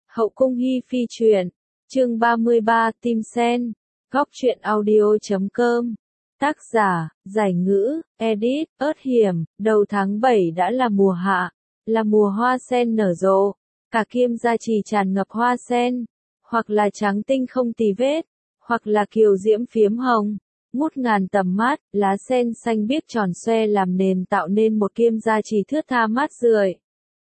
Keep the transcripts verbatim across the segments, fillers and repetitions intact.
Hậu cung hi phi truyện, chương ba mươi ba, Tim Sen, góc truyện audio chấm com. Tác giả, giải ngữ, edit, ớt hiểm, đầu tháng bảy đã là mùa hạ, là mùa hoa sen nở rộ, cả Kiêm Gia Trì tràn ngập hoa sen, hoặc là trắng tinh không tì vết, hoặc là kiều diễm phiếm hồng, ngút ngàn tầm mát, lá sen xanh biếc tròn xoe làm nền tạo nên một Kiêm Gia Trì thướt tha mát rượi.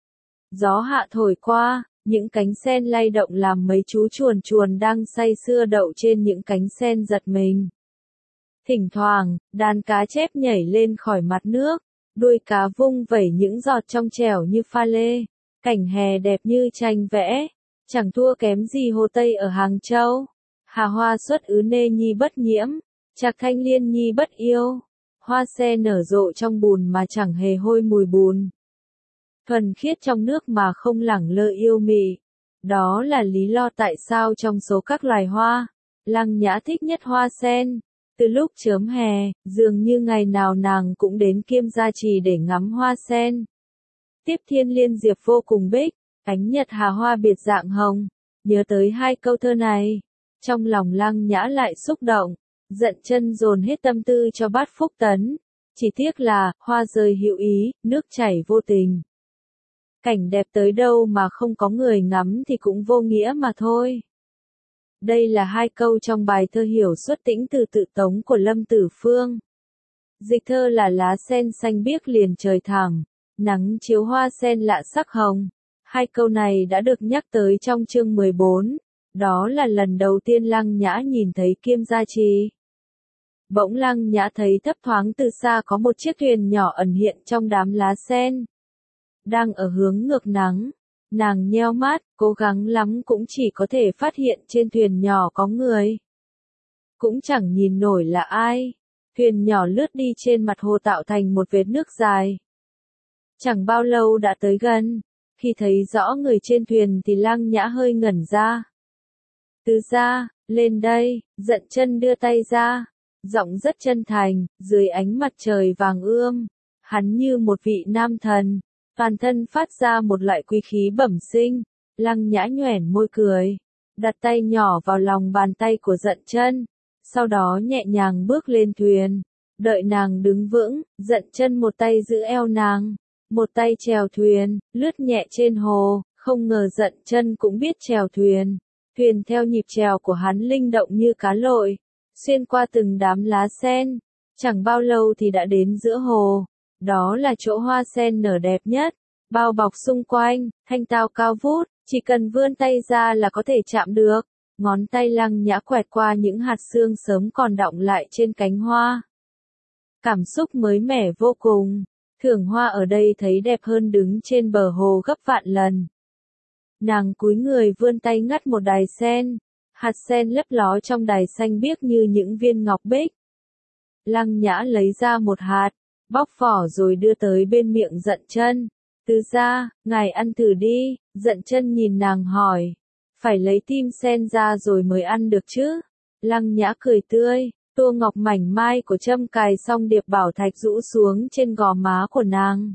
Gió hạ thổi qua, những cánh sen lay động làm mấy chú chuồn chuồn đang say sưa đậu trên những cánh sen giật mình. Thỉnh thoảng, đàn cá chép nhảy lên khỏi mặt nước, đuôi cá vung vẩy những giọt trong trẻo như pha lê, cảnh hè đẹp như tranh vẽ, chẳng thua kém gì Hồ Tây ở Hàng Châu. Hà hoa xuất ứ nê nhi bất nhiễm, trạc thanh liên nhi bất yêu, hoa sen nở rộ trong bùn mà chẳng hề hôi mùi bùn. Thuần khiết trong nước mà không lẳng lơ yêu mị. Đó là lý do tại sao trong số các loài hoa, Lăng Nhã thích nhất hoa sen. Từ lúc chớm hè, dường như ngày nào nàng cũng đến Kiêm Gia Trì để ngắm hoa sen. Tiếp thiên liên diệp vô cùng bích, ánh nhật hà hoa biệt dạng hồng. Nhớ tới hai câu thơ này, trong lòng Lăng Nhã lại xúc động, Dận Chân dồn hết tâm tư cho bát phúc tấn. Chỉ tiếc là, hoa rơi hữu ý, nước chảy vô tình. Cảnh đẹp tới đâu mà không có người ngắm thì cũng vô nghĩa mà thôi. Đây là hai câu trong bài thơ hiểu xuất tĩnh từ Tự Tống của Lâm Tử Phương. Dịch thơ là lá sen xanh biếc liền trời thẳng, nắng chiếu hoa sen lạ sắc hồng. Hai câu này đã được nhắc tới trong chương mười bốn, đó là lần đầu tiên Lăng Nhã nhìn thấy Kiêm Gia Trì. Bỗng Lăng Nhã thấy thấp thoáng từ xa có một chiếc thuyền nhỏ ẩn hiện trong đám lá sen. Đang ở hướng ngược nắng, nàng nheo mắt, cố gắng lắm cũng chỉ có thể phát hiện trên thuyền nhỏ có người. Cũng chẳng nhìn nổi là ai, thuyền nhỏ lướt đi trên mặt hồ tạo thành một vệt nước dài. Chẳng bao lâu đã tới gần, khi thấy rõ người trên thuyền thì Lăng Nhã hơi ngẩn ra. Tứ gia, lên đây, Dận Chân đưa tay ra, giọng rất chân thành, dưới ánh mặt trời vàng ươm, hắn như một vị nam thần. Toàn thân phát ra một loại quý khí bẩm sinh. Lăng Nhã nhoẻn môi cười, đặt tay nhỏ vào lòng bàn tay của Dận Chân, sau đó nhẹ nhàng bước lên thuyền. Đợi nàng đứng vững, Dận Chân một tay giữ eo nàng, một tay chèo thuyền, lướt nhẹ trên hồ. Không ngờ Dận Chân cũng biết chèo thuyền. Thuyền theo nhịp chèo của hắn linh động như cá lội, xuyên qua từng đám lá sen. Chẳng bao lâu thì đã đến giữa hồ. Đó là chỗ hoa sen nở đẹp nhất, bao bọc xung quanh, thanh tao cao vút, chỉ cần vươn tay ra là có thể chạm được. Ngón tay Lăng Nhã quẹt qua những hạt sương sớm còn đọng lại trên cánh hoa. Cảm xúc mới mẻ vô cùng, thưởng hoa ở đây thấy đẹp hơn đứng trên bờ hồ gấp vạn lần. Nàng cúi người vươn tay ngắt một đài sen, hạt sen lấp ló trong đài xanh biếc như những viên ngọc bích. Lăng Nhã lấy ra một hạt, bóc vỏ rồi đưa tới bên miệng Dận Chân. Tứ gia, ngài ăn thử đi. Dận Chân nhìn nàng hỏi. Phải lấy tim sen ra rồi mới ăn được chứ? Lăng Nhã cười tươi, tua ngọc mảnh mai của châm cài xong điệp bảo thạch rũ xuống trên gò má của nàng.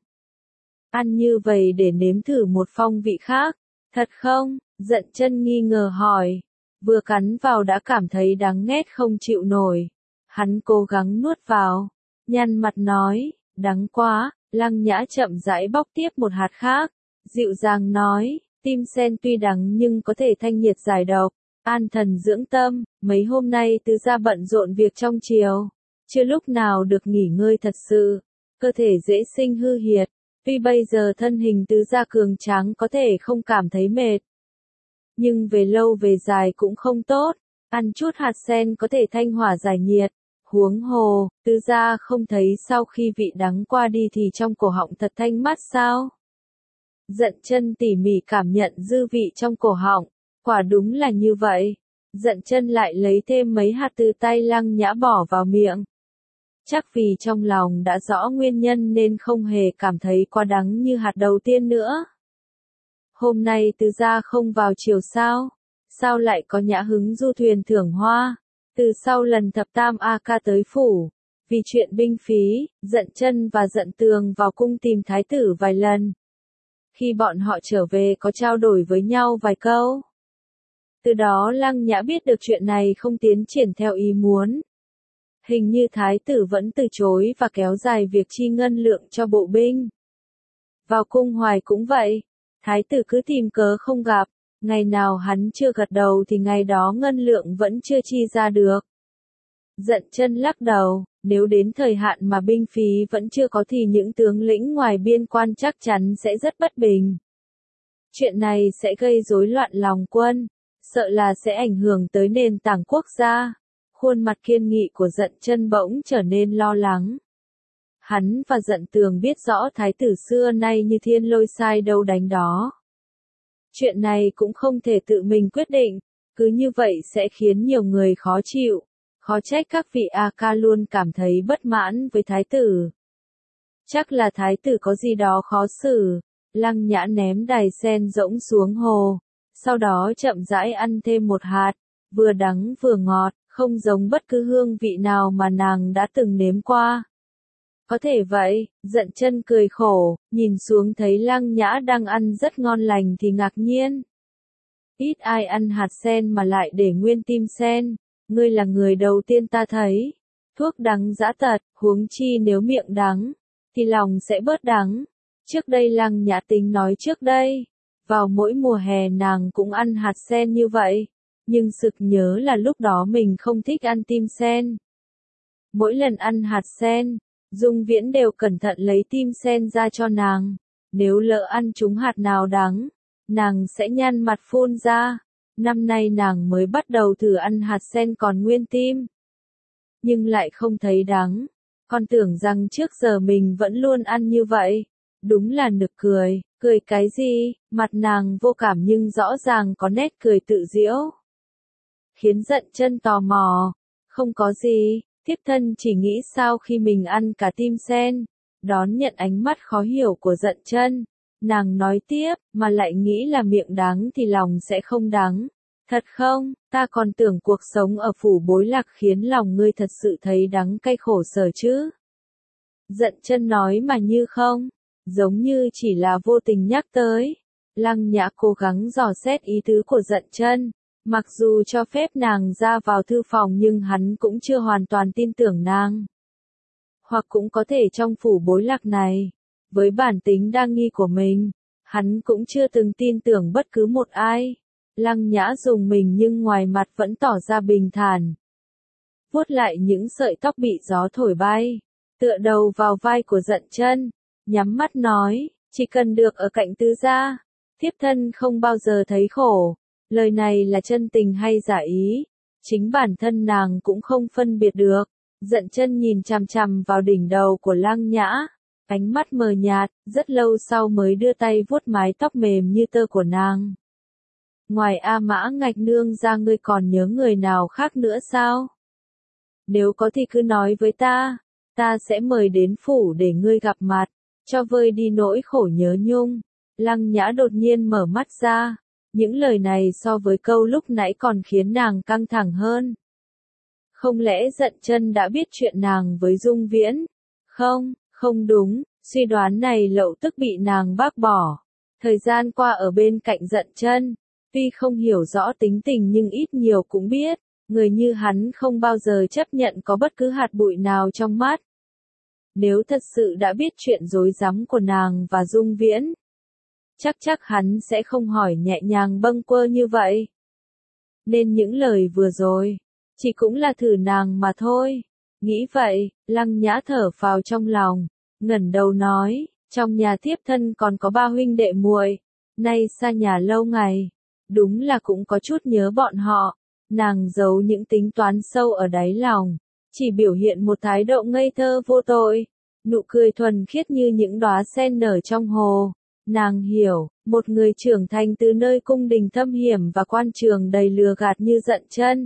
Ăn như vậy để nếm thử một phong vị khác, thật không? Dận Chân nghi ngờ hỏi. Vừa cắn vào đã cảm thấy đắng nghét không chịu nổi. Hắn cố gắng nuốt vào. Nhăn mặt nói, đắng quá. Lăng Nhã chậm rãi bóc tiếp một hạt khác, dịu dàng nói, tim sen tuy đắng nhưng có thể thanh nhiệt giải độc, an thần dưỡng tâm. Mấy hôm nay tứ gia bận rộn việc trong triều, chưa lúc nào được nghỉ ngơi thật sự, cơ thể dễ sinh hư hiệt. Tuy bây giờ thân hình tứ gia cường tráng có thể không cảm thấy mệt, nhưng về lâu về dài cũng không tốt. Ăn chút hạt sen có thể thanh hỏa giải nhiệt. Huống hồ, tứ gia không thấy sau khi vị đắng qua đi thì trong cổ họng thật thanh mát sao? Dận Chân tỉ mỉ cảm nhận dư vị trong cổ họng, quả đúng là như vậy. Dận Chân lại lấy thêm mấy hạt từ tay Lăng Nhã bỏ vào miệng. Chắc vì trong lòng đã rõ nguyên nhân nên không hề cảm thấy quá đắng như hạt đầu tiên nữa. Hôm nay tứ gia không vào triều sao? Sao lại có nhã hứng du thuyền thưởng hoa? Từ sau lần thập tam A ca tới phủ, vì chuyện binh phí, Dận Chân và Dận Tường vào cung tìm thái tử vài lần. Khi bọn họ trở về có trao đổi với nhau vài câu. Từ đó Lăng Nhã biết được chuyện này không tiến triển theo ý muốn. Hình như thái tử vẫn từ chối và kéo dài việc chi ngân lượng cho bộ binh. Vào cung Hoài cũng vậy, thái tử cứ tìm cớ không gặp, ngày nào hắn chưa gật đầu thì ngày đó ngân lượng vẫn chưa chi ra được. Dận Chân lắc đầu, nếu đến thời hạn mà binh phí vẫn chưa có thì những tướng lĩnh ngoài biên quan chắc chắn sẽ rất bất bình. Chuyện này sẽ gây rối loạn lòng quân, sợ là sẽ ảnh hưởng tới nền tảng quốc gia. Khuôn mặt kiên nghị của Dận Chân bỗng trở nên lo lắng. Hắn và Dận Tường biết rõ thái tử xưa nay như thiên lôi sai đâu đánh đó. Chuyện này cũng không thể tự mình quyết định, cứ như vậy sẽ khiến nhiều người khó chịu. Khó trách các vị A ca luôn cảm thấy bất mãn với thái tử. Chắc là thái tử có gì đó khó xử. Lăng Nhã ném đài sen rỗng xuống hồ, sau đó chậm rãi ăn thêm một hạt, vừa đắng vừa ngọt, không giống bất cứ hương vị nào mà nàng đã từng nếm qua. Có thể vậy, Dận Chân cười khổ, nhìn xuống thấy Lăng Nhã đang ăn rất ngon lành thì ngạc nhiên. Ít ai ăn hạt sen mà lại để nguyên tim sen, ngươi là người đầu tiên ta thấy. Thuốc đắng dã tật, huống chi nếu miệng đắng, thì lòng sẽ bớt đắng. Trước đây Lăng Nhã tính nói trước đây, vào mỗi mùa hè nàng cũng ăn hạt sen như vậy, nhưng sực nhớ là lúc đó mình không thích ăn tim sen. Mỗi lần ăn hạt sen, Dung Viễn đều cẩn thận lấy tim sen ra cho nàng, nếu lỡ ăn trúng hạt nào đắng, nàng sẽ nhăn mặt phun ra. Năm nay nàng mới bắt đầu thử ăn hạt sen còn nguyên tim, nhưng lại không thấy đắng, còn tưởng rằng trước giờ mình vẫn luôn ăn như vậy. Đúng là nực cười, cười cái gì, mặt nàng vô cảm nhưng rõ ràng có nét cười tự giễu. Khiến Dận Chân tò mò, không có gì, thiếp thân chỉ nghĩ sao khi mình ăn cả tim sen. Đón nhận ánh mắt khó hiểu của Dận Chân, nàng nói tiếp, mà lại nghĩ là miệng đắng thì lòng sẽ không đắng. Thật không, ta còn tưởng cuộc sống ở phủ Bối Lạc khiến lòng ngươi thật sự thấy đắng cay khổ sở chứ. Dận Chân nói mà như không, giống như chỉ là vô tình nhắc tới. Lăng Nhã cố gắng dò xét ý tứ của Dận Chân, mặc dù cho phép nàng ra vào thư phòng nhưng hắn cũng chưa hoàn toàn tin tưởng nàng. Hoặc cũng có thể trong phủ Bối Lạc này, với bản tính đa nghi của mình, hắn cũng chưa từng tin tưởng bất cứ một ai. Lăng Nhã dùng mình nhưng ngoài mặt vẫn tỏ ra bình thản. Vuốt lại những sợi tóc bị gió thổi bay, tựa đầu vào vai của Dận Chân, nhắm mắt nói, chỉ cần được ở cạnh tứ gia, thiếp thân không bao giờ thấy khổ. Lời này là chân tình hay giả ý, chính bản thân nàng cũng không phân biệt được. Dận Chân nhìn chằm chằm vào đỉnh đầu của Lăng Nhã, ánh mắt mờ nhạt, rất lâu sau mới đưa tay vuốt mái tóc mềm như tơ của nàng. Ngoài A Mã Ngạch nương ra ngươi còn nhớ người nào khác nữa sao? Nếu có thì cứ nói với ta, ta sẽ mời đến phủ để ngươi gặp mặt, cho vơi đi nỗi khổ nhớ nhung. Lăng Nhã đột nhiên mở mắt ra, những lời này so với câu lúc nãy còn khiến nàng căng thẳng hơn. Không lẽ Dận Chân đã biết chuyện nàng với Dung Viễn? Không, không đúng, suy đoán này lậu tức bị nàng bác bỏ. Thời gian qua ở bên cạnh Dận Chân, tuy không hiểu rõ tính tình nhưng ít nhiều cũng biết, người như hắn không bao giờ chấp nhận có bất cứ hạt bụi nào trong mắt. Nếu thật sự đã biết chuyện rối rắm của nàng và Dung Viễn, chắc chắc hắn sẽ không hỏi nhẹ nhàng bâng quơ như vậy. Nên những lời vừa rồi, chỉ cũng là thử nàng mà thôi. Nghĩ vậy, Lăng Nhã thở phào trong lòng, ngẩng đầu nói, trong nhà thiếp thân còn có ba huynh đệ muội, nay xa nhà lâu ngày, đúng là cũng có chút nhớ bọn họ. Nàng giấu những tính toán sâu ở đáy lòng, chỉ biểu hiện một thái độ ngây thơ vô tội, nụ cười thuần khiết như những đóa sen nở trong hồ. Nàng hiểu, một người trưởng thành từ nơi cung đình thâm hiểm và quan trường đầy lừa gạt như Dận Chân.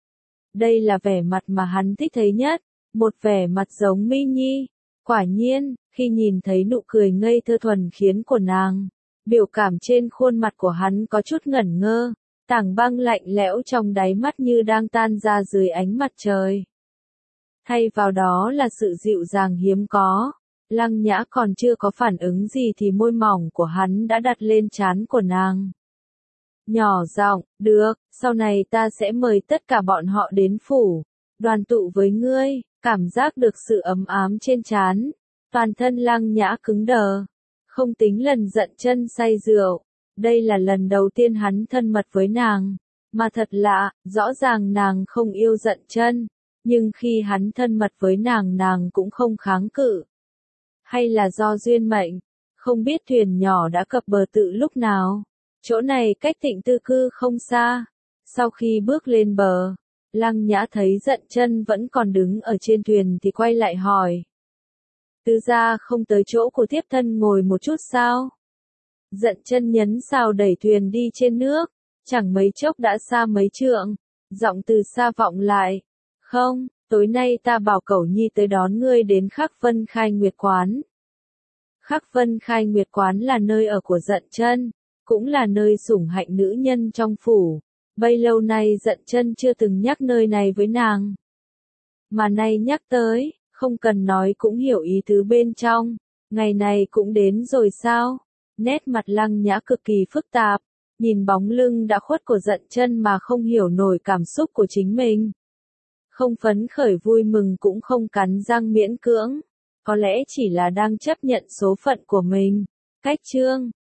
Đây là vẻ mặt mà hắn thích thấy nhất, một vẻ mặt giống Mi Nhi. Quả nhiên, khi nhìn thấy nụ cười ngây thơ thuần khiết của nàng, biểu cảm trên khuôn mặt của hắn có chút ngẩn ngơ, tảng băng lạnh lẽo trong đáy mắt như đang tan ra dưới ánh mặt trời. Thay vào đó là sự dịu dàng hiếm có. Lăng Nhã còn chưa có phản ứng gì thì môi mỏng của hắn đã đặt lên trán của nàng. Nhỏ giọng, được, sau này ta sẽ mời tất cả bọn họ đến phủ, đoàn tụ với ngươi, cảm giác được sự ấm ám trên trán. Toàn thân Lăng Nhã cứng đờ, không tính lần Dận Chân say rượu, đây là lần đầu tiên hắn thân mật với nàng, mà thật lạ, rõ ràng nàng không yêu Dận Chân, nhưng khi hắn thân mật với nàng nàng cũng không kháng cự. Hay là do duyên mệnh, không biết thuyền nhỏ đã cập bờ tự lúc nào. Chỗ này cách Thịnh Tư Cư không xa. Sau khi bước lên bờ, Lăng Nhã thấy Dận Chân vẫn còn đứng ở trên thuyền thì quay lại hỏi. Tứ gia không tới chỗ của thiếp thân ngồi một chút sao? Dận Chân nhấn sào đẩy thuyền đi trên nước, chẳng mấy chốc đã xa mấy trượng, giọng từ xa vọng lại. Không, tối nay ta bảo Cẩu Nhi tới đón ngươi đến Khắc Vân Khai Nguyệt Quán. Khắc Vân Khai Nguyệt Quán là nơi ở của Dận Chân, cũng là nơi sủng hạnh nữ nhân trong phủ. Bấy lâu nay Dận Chân chưa từng nhắc nơi này với nàng. Mà nay nhắc tới, không cần nói cũng hiểu ý tứ bên trong. Ngày này cũng đến rồi sao? Nét mặt Lăng Nhã cực kỳ phức tạp, nhìn bóng lưng đã khuất của Dận Chân mà không hiểu nổi cảm xúc của chính mình. Không phấn khởi vui mừng cũng không cắn răng miễn cưỡng, có lẽ chỉ là đang chấp nhận số phận của mình. Cách chương